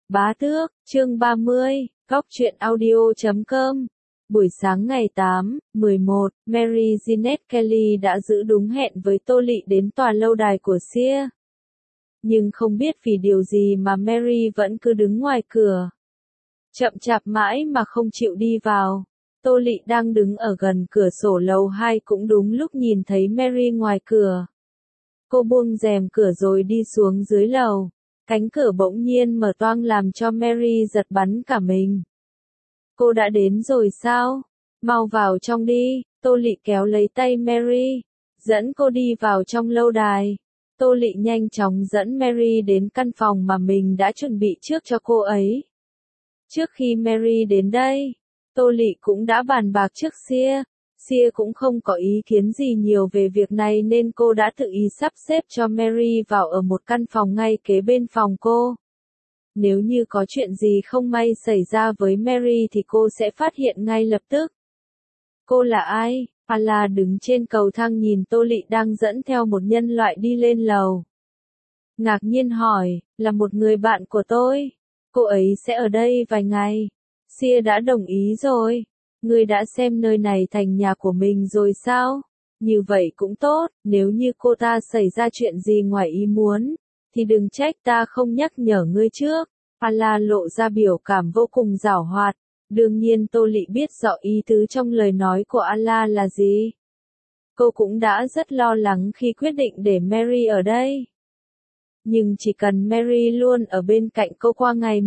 Bá tước, chương 30, góc truyện audio.com. Buổi sáng ngày 8/11, Mary Jeanette Kelly đã giữ đúng hẹn với Tô Lị đến tòa lâu đài của Sears. Nhưng không biết vì điều gì mà Mary vẫn cứ đứng ngoài cửa. Chậm chạp mãi mà không chịu đi vào. Tô Lị đang đứng ở gần cửa sổ lầu 2 cũng đúng lúc nhìn thấy Mary ngoài cửa. Cô buông rèm cửa rồi đi xuống dưới lầu. Cánh cửa bỗng nhiên mở toang làm cho Mary giật bắn cả mình. Cô đã đến rồi sao? Mau vào trong đi. Tô Lị kéo lấy tay Mary, dẫn cô đi vào trong lâu đài. Tô Lị nhanh chóng dẫn Mary đến căn phòng mà mình đã chuẩn bị trước cho cô ấy. Trước khi Mary đến đây, Tô Lị cũng đã bàn bạc trước Sears. Sears cũng không có ý kiến gì nhiều về việc này nên cô đã tự ý sắp xếp cho Mary vào ở một căn phòng ngay kế bên phòng cô. Nếu như có chuyện gì không may xảy ra với Mary thì cô sẽ phát hiện ngay lập tức. Cô là ai? Ala đứng trên cầu thang nhìn Tô Lị đang dẫn theo một nhân loại đi lên lầu. Ngạc nhiên hỏi, là một người bạn của tôi. Cô ấy sẽ ở đây vài ngày. Sears đã đồng ý rồi. Ngươi đã xem nơi này thành nhà của mình rồi sao? Như vậy cũng tốt, nếu như cô ta xảy ra chuyện gì ngoài ý muốn, thì đừng trách ta không nhắc nhở ngươi trước. Ala lộ ra biểu cảm vô cùng giảo hoạt. Đương nhiên Tô Lị biết rõ ý tứ trong lời nói của Ala là gì. Cô cũng đã rất lo lắng khi quyết định để Mary ở đây. Nhưng chỉ cần Mary luôn ở bên cạnh cô qua ngày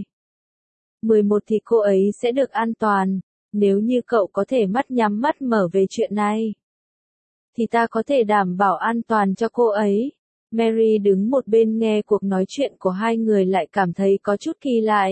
11 thì cô ấy sẽ được an toàn. Nếu như cậu có thể mắt nhắm mắt mở về chuyện này, thì ta có thể đảm bảo an toàn cho cô ấy. Mary đứng một bên nghe cuộc nói chuyện của hai người lại cảm thấy có chút kỳ lạ.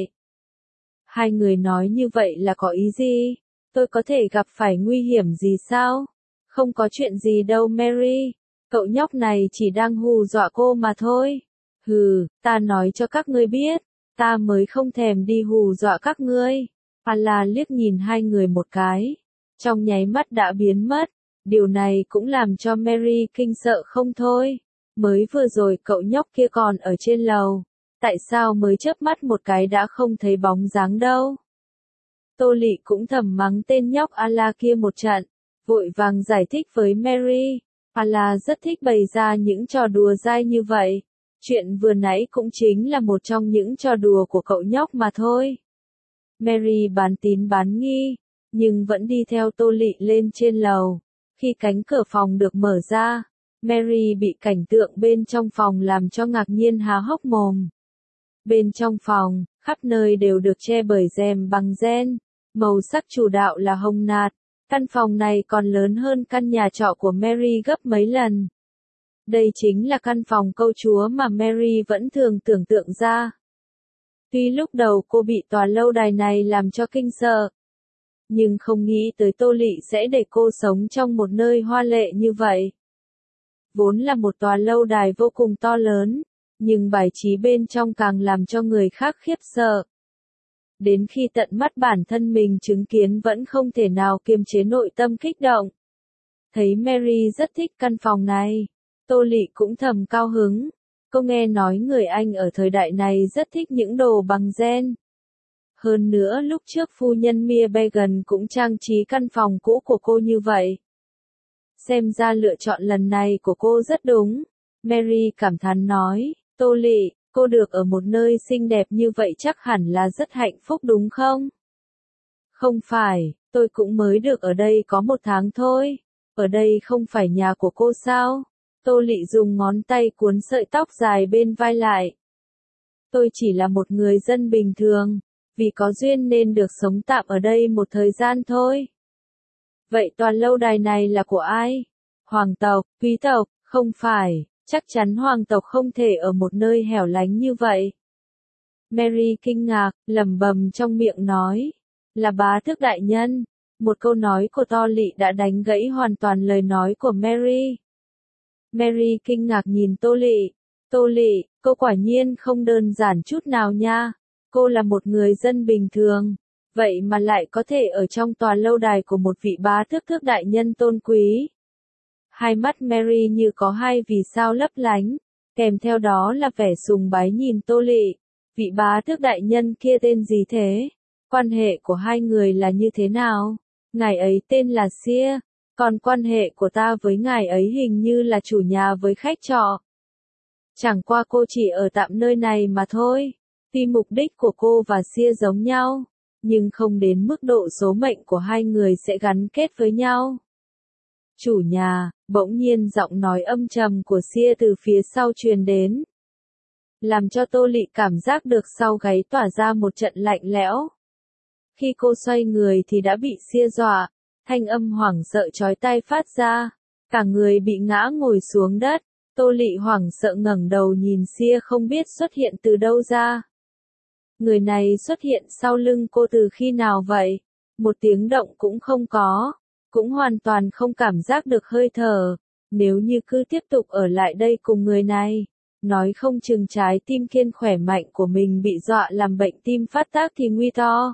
Hai người nói như vậy là có ý gì? Tôi có thể gặp phải nguy hiểm gì sao? Không có chuyện gì đâu Mary. Cậu nhóc này chỉ đang hù dọa cô mà thôi. Hừ, ta nói cho các ngươi biết, ta mới không thèm đi hù dọa các ngươi. Ala liếc nhìn hai người một cái, trong nháy mắt đã biến mất. Điều này cũng làm cho Mary kinh sợ không thôi. Mới vừa rồi cậu nhóc kia còn ở trên lầu, tại sao mới chớp mắt một cái đã không thấy bóng dáng đâu? Tô Lị cũng thầm mắng tên nhóc Ala kia một trận, vội vàng giải thích với Mary. Ala rất thích bày ra những trò đùa dai như vậy. Chuyện vừa nãy cũng chính là một trong những trò đùa của cậu nhóc mà thôi. Mary bán tín bán nghi, nhưng vẫn đi theo Tô Lị lên trên lầu. Khi cánh cửa phòng được mở ra, Mary bị cảnh tượng bên trong phòng làm cho ngạc nhiên há hốc mồm. Bên trong phòng, khắp nơi đều được che bởi rèm bằng ren, màu sắc chủ đạo là hồng nhạt. Căn phòng này còn lớn hơn căn nhà trọ của Mary gấp mấy lần. Đây chính là căn phòng công chúa mà Mary vẫn thường tưởng tượng ra. Tuy lúc đầu cô bị tòa lâu đài này làm cho kinh sợ, nhưng không nghĩ tới Tô Lị sẽ để cô sống trong một nơi hoa lệ như vậy. Vốn là một tòa lâu đài vô cùng to lớn, nhưng bài trí bên trong càng làm cho người khác khiếp sợ. Đến khi tận mắt bản thân mình chứng kiến vẫn không thể nào kiềm chế nội tâm kích động. Thấy Mary rất thích căn phòng này, Tô Lị cũng thầm cao hứng. Cô nghe nói người Anh ở thời đại này rất thích những đồ bằng ren. Hơn nữa lúc trước phu nhân Mia Began cũng trang trí căn phòng cũ của cô như vậy. Xem ra lựa chọn lần này của cô rất đúng. Mary cảm thán nói, Tô Lị, cô được ở một nơi xinh đẹp như vậy chắc hẳn là rất hạnh phúc đúng không? Không phải, tôi cũng mới được ở đây có 1 tháng thôi. Ở đây không phải nhà của cô sao? Tô Lị dùng ngón tay cuốn sợi tóc dài bên vai lại. Tôi chỉ là một người dân bình thường, vì có duyên nên được sống tạm ở đây một thời gian thôi. Vậy tòa lâu đài này là của ai? Hoàng tộc, quý tộc, không phải, chắc chắn hoàng tộc không thể ở một nơi hẻo lánh như vậy. Mary kinh ngạc, lẩm bẩm trong miệng nói, là bá tước đại nhân. Một câu nói của Tô Lị đã đánh gãy hoàn toàn lời nói của Mary. Mary kinh ngạc nhìn Tô Lị. Tô Lị, cô quả nhiên không đơn giản chút nào nha. Cô là một người dân bình thường, vậy mà lại có thể ở trong tòa lâu đài của một vị bá tước đại nhân tôn quý. Hai mắt Mary như có hai vì sao lấp lánh, kèm theo đó là vẻ sùng bái nhìn Tô Lị. Vị bá tước đại nhân kia tên gì thế? Quan hệ của hai người là như thế nào? Ngài ấy tên là Sia, còn quan hệ của ta với ngài ấy hình như là chủ nhà với khách trọ. Chẳng qua cô chỉ ở tạm nơi này mà thôi. Tuy mục đích của cô và Sia giống nhau, nhưng không đến mức độ số mệnh của hai người sẽ gắn kết với nhau. Chủ nhà, bỗng nhiên giọng nói âm trầm của Sia từ phía sau truyền đến, làm cho Tô Lị cảm giác được sau gáy tỏa ra một trận lạnh lẽo. Khi cô xoay người thì đã bị Sia dọa, thanh âm hoảng sợ chói tai phát ra, cả người bị ngã ngồi xuống đất. Tô Lị hoảng sợ ngẩng đầu nhìn Sia không biết xuất hiện từ đâu ra. Người này xuất hiện sau lưng cô từ khi nào vậy? Một tiếng động cũng không có, cũng hoàn toàn không cảm giác được hơi thở. Nếu như cứ tiếp tục ở lại đây cùng người này, nói không chừng trái tim kiên khỏe mạnh của mình bị dọa làm bệnh tim phát tác thì nguy to.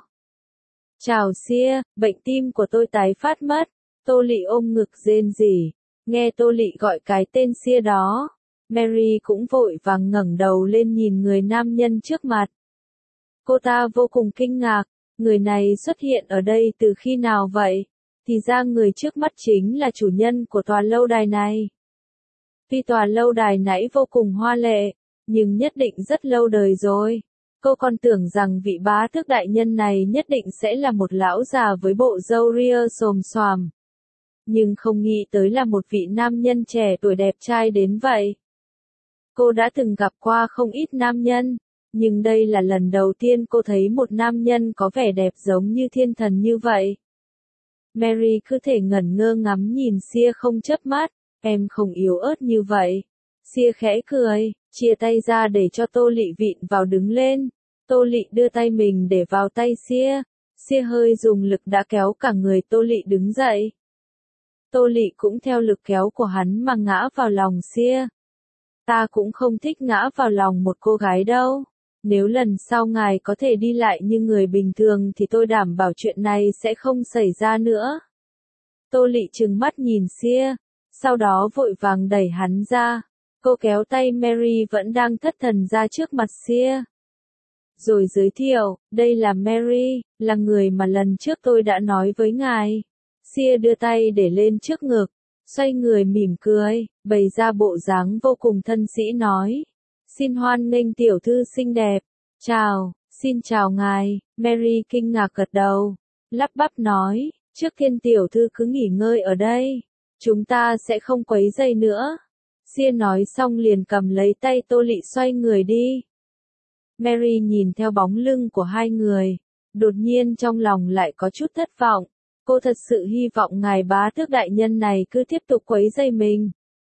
Chào Sia, bệnh tim của tôi tái phát mất. Tô Lị ôm ngực rên rỉ. Nghe Tô Lị gọi cái tên Sia đó, Mary cũng vội vàng ngẩng đầu lên nhìn người nam nhân trước mặt. Cô ta vô cùng kinh ngạc, người này xuất hiện ở đây từ khi nào vậy? Thì ra người trước mắt chính là chủ nhân của tòa lâu đài này. Tuy tòa lâu đài nãy vô cùng hoa lệ, nhưng nhất định rất lâu đời rồi. Cô còn tưởng rằng vị bá tước đại nhân này nhất định sẽ là một lão già với bộ râu ria xồm xoàm. Nhưng không nghĩ tới là một vị nam nhân trẻ tuổi đẹp trai đến vậy. Cô đã từng gặp qua không ít nam nhân, nhưng đây là lần đầu tiên cô thấy một nam nhân có vẻ đẹp giống như thiên thần như vậy. Mary cứ thể ngẩn ngơ ngắm nhìn Sia không chớp mắt, em không yếu ớt như vậy. Sia khẽ cười, chia tay ra để cho Tô Lị vịn vào đứng lên. Tô Lị đưa tay mình để vào tay Sia. Sia hơi dùng lực đã kéo cả người Tô Lị đứng dậy. Tô Lị cũng theo lực kéo của hắn mà ngã vào lòng Sia. Ta cũng không thích ngã vào lòng một cô gái đâu. Nếu lần sau ngài có thể đi lại như người bình thường thì tôi đảm bảo chuyện này sẽ không xảy ra nữa. Tô Lị trừng mắt nhìn Sia, sau đó vội vàng đẩy hắn ra. Cô kéo tay Mary vẫn đang thất thần ra trước mặt Sia. Rồi giới thiệu, đây là Mary, là người mà lần trước tôi đã nói với ngài. Sia đưa tay để lên trước ngực, xoay người mỉm cười, bày ra bộ dáng vô cùng thân sĩ nói. Xin hoan nghênh tiểu thư xinh đẹp. Chào, xin chào ngài. Mary kinh ngạc gật đầu, lắp bắp nói, trước tiên tiểu thư cứ nghỉ ngơi ở đây. Chúng ta sẽ không quấy rầy nữa. Sia nói xong liền cầm lấy tay Tô Lị xoay người đi. Mary nhìn theo bóng lưng của hai người, đột nhiên trong lòng lại có chút thất vọng. Cô thật sự hy vọng ngài bá tước đại nhân này cứ tiếp tục quấy rầy mình.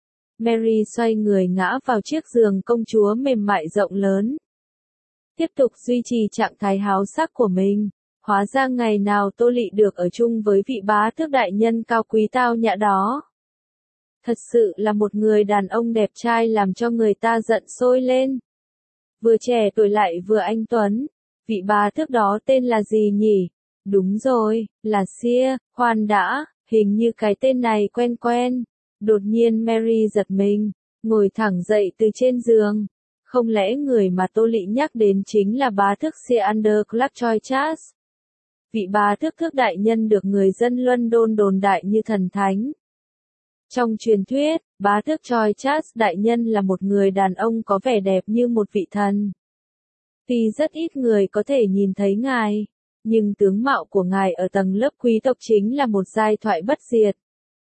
Mary xoay người ngã vào chiếc giường công chúa mềm mại rộng lớn. Tiếp tục duy trì trạng thái háo sắc của mình. Hóa ra ngày nào Tô Lị được ở chung với vị bá tước đại nhân cao quý tao nhã đó. Thật sự là một người đàn ông đẹp trai làm cho người ta giận sôi lên. Vừa trẻ tuổi lại vừa anh tuấn. Vị bá tước đó tên là gì nhỉ? Đúng rồi, là Sia. Khoan đã, hình như cái tên này quen quen. Đột nhiên Mary giật mình, ngồi thẳng dậy từ trên giường. Không lẽ người mà Tô Lị nhắc đến chính là bá tước Seander Clarkchoy Charles? Vị bá tước thước đại nhân được người dân London đồn đại như thần thánh. Trong truyền thuyết, bá tước Choi Charles đại nhân là một người đàn ông có vẻ đẹp như một vị thần. Tuy rất ít người có thể nhìn thấy ngài, nhưng tướng mạo của ngài ở tầng lớp quý tộc chính là một giai thoại bất diệt.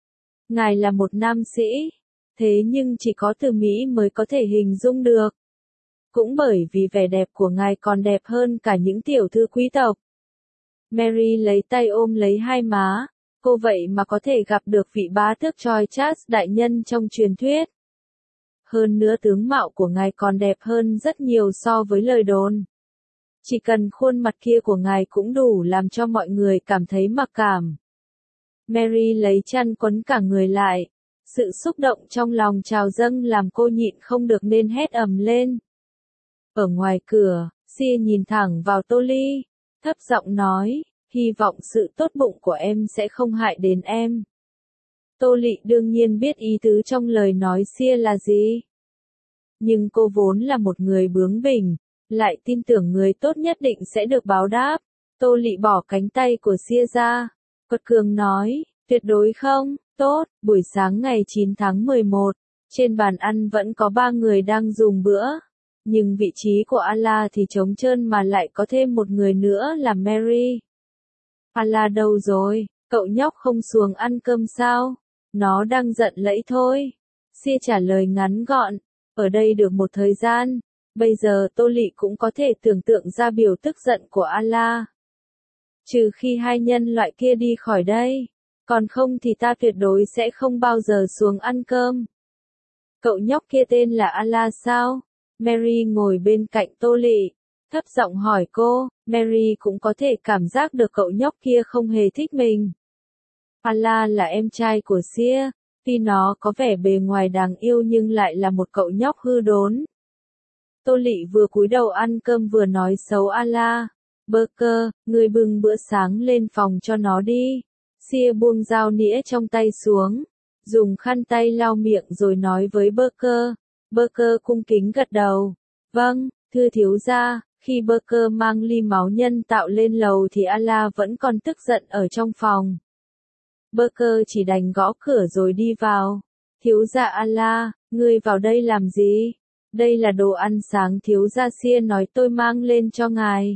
Ngài là một nam sĩ, thế nhưng chỉ có từ Mỹ mới có thể hình dung được. Cũng bởi vì vẻ đẹp của ngài còn đẹp hơn cả những tiểu thư quý tộc. Mary lấy tay ôm lấy hai má, cô vậy mà có thể gặp được vị bá tước Choi Charles đại nhân trong truyền thuyết. Hơn nữa tướng mạo của ngài còn đẹp hơn rất nhiều so với lời đồn. Chỉ cần khuôn mặt kia của ngài cũng đủ làm cho mọi người cảm thấy mặc cảm. Mary lấy chăn quấn cả người lại. Sự xúc động trong lòng trào dâng làm cô nhịn không được nên hét ầm lên. Ở ngoài cửa, Sia nhìn thẳng vào Tô Lị, thấp giọng nói, hy vọng sự tốt bụng của em sẽ không hại đến em. Tô Lị đương nhiên biết ý tứ trong lời nói Sia là gì. Nhưng cô vốn là một người bướng bỉnh, lại tin tưởng người tốt nhất định sẽ được báo đáp. Tô Lị bỏ cánh tay của Sia ra, quật cường nói, tuyệt đối không, tốt. Buổi sáng ngày 9 tháng 11, trên bàn ăn vẫn có 3 người đang dùng bữa, nhưng vị trí của Ala thì trống trơn mà lại có thêm một người nữa là Mary. Ala đâu rồi, cậu nhóc không xuống ăn cơm sao? Nó đang giận lẫy thôi. Sia trả lời ngắn gọn, ở đây được một thời gian, bây giờ Tô Lị cũng có thể tưởng tượng ra biểu tức giận của Ala. Trừ khi hai nhân loại kia đi khỏi đây, còn không thì ta tuyệt đối sẽ không bao giờ xuống ăn cơm. Cậu nhóc kia tên là Ala sao? Mary ngồi bên cạnh Tô Lị, thấp giọng hỏi cô. Mary cũng có thể cảm giác được cậu nhóc kia không hề thích mình. Ala là em trai của Sia, tuy nó có vẻ bề ngoài đáng yêu nhưng lại là một cậu nhóc hư đốn. Tô Lị vừa cúi đầu ăn cơm vừa nói xấu Ala. Burger, người bưng bữa sáng lên phòng cho nó đi. Sia buông dao nĩa trong tay xuống, dùng khăn tay lau miệng rồi nói với Burger. Burger cung kính gật đầu. Vâng, thưa thiếu gia. Khi Burger mang ly máu nhân tạo lên lầu thì Ala vẫn còn tức giận ở trong phòng. Burger chỉ đành gõ cửa rồi đi vào. Thiếu gia Ala, ngươi vào đây làm gì? Đây là đồ ăn sáng thiếu gia Sia nói tôi mang lên cho ngài.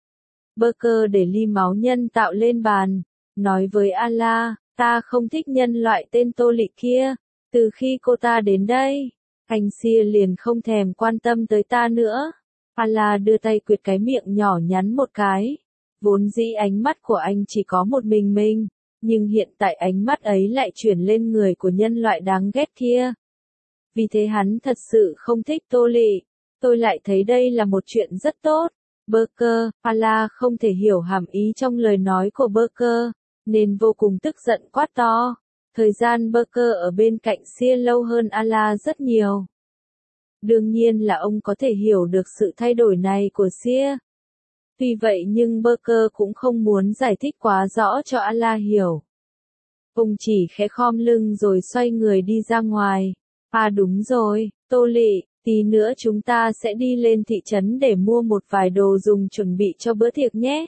Burger để ly máu nhân tạo lên bàn, nói với Ala, ta không thích nhân loại tên Tô Lị kia. Từ khi cô ta đến đây, anh Sia liền không thèm quan tâm tới ta nữa. Ala đưa tay quệt cái miệng nhỏ nhắn một cái. Vốn dĩ ánh mắt của anh chỉ có một mình, nhưng hiện tại ánh mắt ấy lại chuyển lên người của nhân loại đáng ghét kia. Vì thế hắn thật sự không thích Tô Lị. Tôi lại thấy đây là một chuyện rất tốt. Burger, Ala không thể hiểu hàm ý trong lời nói của Burger, nên vô cùng tức giận quát to. Thời gian Burger ở bên cạnh Sia lâu hơn Ala rất nhiều. Đương nhiên là ông có thể hiểu được sự thay đổi này của Sia. Tuy vậy nhưng Burger cũng không muốn giải thích quá rõ cho Ala hiểu. Ông chỉ khẽ khom lưng rồi xoay người đi ra ngoài. À đúng rồi, Tô Lị, tí nữa chúng ta sẽ đi lên thị trấn để mua một vài đồ dùng chuẩn bị cho bữa tiệc nhé.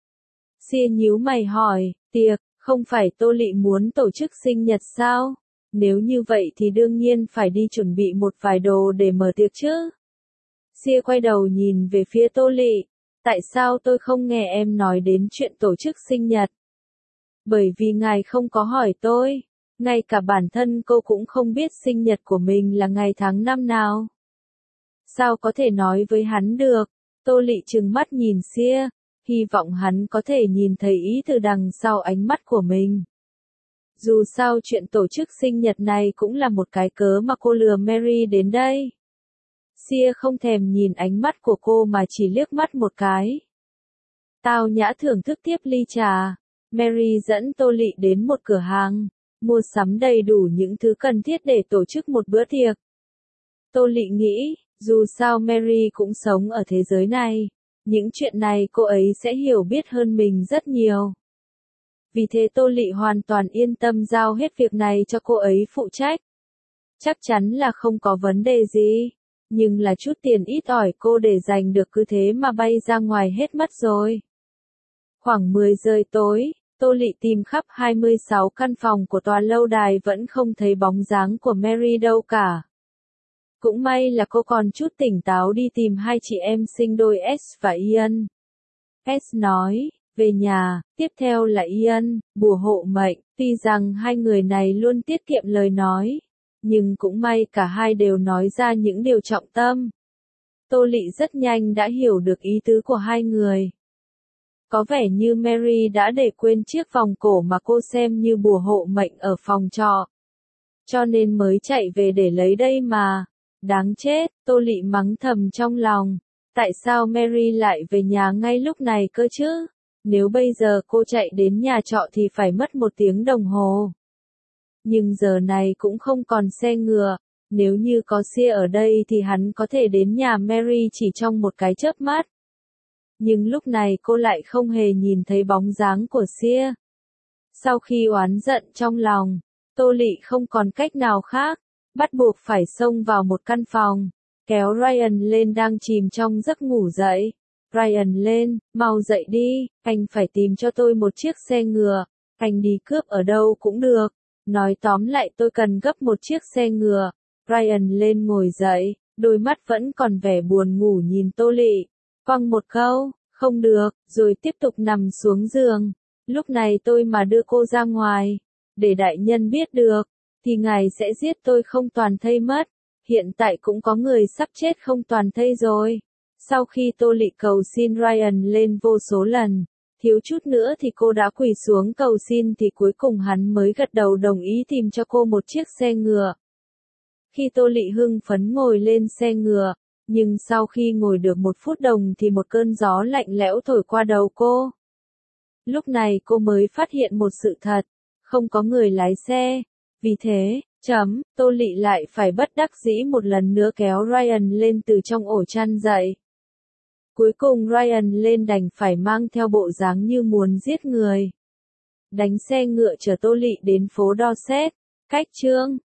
Sia nhíu mày hỏi, tiệc, không phải Tô Lị muốn tổ chức sinh nhật sao? Nếu như vậy thì đương nhiên phải đi chuẩn bị một vài đồ để mở tiệc chứ. Sia quay đầu nhìn về phía Tô Lị, tại sao tôi không nghe em nói đến chuyện tổ chức sinh nhật? Bởi vì ngài không có hỏi tôi. Ngay cả bản thân cô cũng không biết sinh nhật của mình là ngày tháng năm nào. Sao có thể nói với hắn được? Tô Lị trừng mắt nhìn Sia, hy vọng hắn có thể nhìn thấy ý từ đằng sau ánh mắt của mình. Dù sao chuyện tổ chức sinh nhật này cũng là một cái cớ mà cô lừa Mary đến đây. Sia không thèm nhìn ánh mắt của cô mà chỉ liếc mắt một cái. Tao nhã thưởng thức tiếp ly trà. Mary dẫn Tô Lị đến một cửa hàng, mua sắm đầy đủ những thứ cần thiết để tổ chức một bữa tiệc. Tô Lị nghĩ, dù sao Mary cũng sống ở thế giới này, những chuyện này cô ấy sẽ hiểu biết hơn mình rất nhiều. Vì thế Tô Lị hoàn toàn yên tâm giao hết việc này cho cô ấy phụ trách. Chắc chắn là không có vấn đề gì, nhưng là chút tiền ít ỏi cô để dành được cứ thế mà bay ra ngoài hết mất rồi. Khoảng 10 giờ tối, Tô Lị tìm khắp 26 căn phòng của tòa lâu đài vẫn không thấy bóng dáng của Mary đâu cả. Cũng may là cô còn chút tỉnh táo đi tìm hai chị em sinh đôi S và Ian. S nói, về nhà, tiếp theo là Ian, bùa hộ mệnh, tuy rằng hai người này luôn tiết kiệm lời nói, nhưng cũng may cả hai đều nói ra những điều trọng tâm. Tô Lị rất nhanh đã hiểu được ý tứ của hai người. Có vẻ như Mary đã để quên chiếc vòng cổ mà cô xem như bùa hộ mệnh ở phòng trọ. Cho nên mới chạy về để lấy đây mà. Đáng chết, Tô Lị mắng thầm trong lòng. Tại sao Mary lại về nhà ngay lúc này cơ chứ? Nếu bây giờ cô chạy đến nhà trọ thì phải mất 1 tiếng đồng hồ. Nhưng giờ này cũng không còn xe ngựa. Nếu như có Sia ở đây thì hắn có thể đến nhà Mary chỉ trong một cái chớp mắt. Nhưng lúc này cô lại không hề nhìn thấy bóng dáng của Sia. Sau khi oán giận trong lòng, Tô Lị không còn cách nào khác, bắt buộc phải xông vào một căn phòng. kéo Ryan lên đang chìm trong giấc ngủ dậy. Ryan lên, mau dậy đi, anh phải tìm cho tôi một chiếc xe ngựa. Anh đi cướp ở đâu cũng được. Nói tóm lại tôi cần gấp một chiếc xe ngựa. Ryan lên ngồi dậy, đôi mắt vẫn còn vẻ buồn ngủ nhìn Tô Lị. Quăng một câu, không được, rồi tiếp tục nằm xuống giường. Lúc này tôi mà đưa cô ra ngoài, để đại nhân biết được, thì ngài sẽ giết tôi không toàn thây mất. Hiện tại cũng có người sắp chết không toàn thây rồi. Sau khi Tô Lị cầu xin Ryan lên vô số lần, thiếu chút nữa thì cô đã quỳ xuống cầu xin thì cuối cùng hắn mới gật đầu đồng ý tìm cho cô một chiếc xe ngựa. Khi Tô Lị hưng phấn ngồi lên xe ngựa, nhưng sau khi ngồi được 1 phút đồng thì một cơn gió lạnh lẽo thổi qua đầu cô. Lúc này cô mới phát hiện một sự thật, không có người lái xe. Vì thế, Tô Lị lại phải bất đắc dĩ một lần nữa kéo Ryan lên từ trong ổ chăn dậy. Cuối cùng Ryan lên đành phải mang theo bộ dáng như muốn giết người. Đánh xe ngựa chở Tô Lị đến phố Dorset, cách chương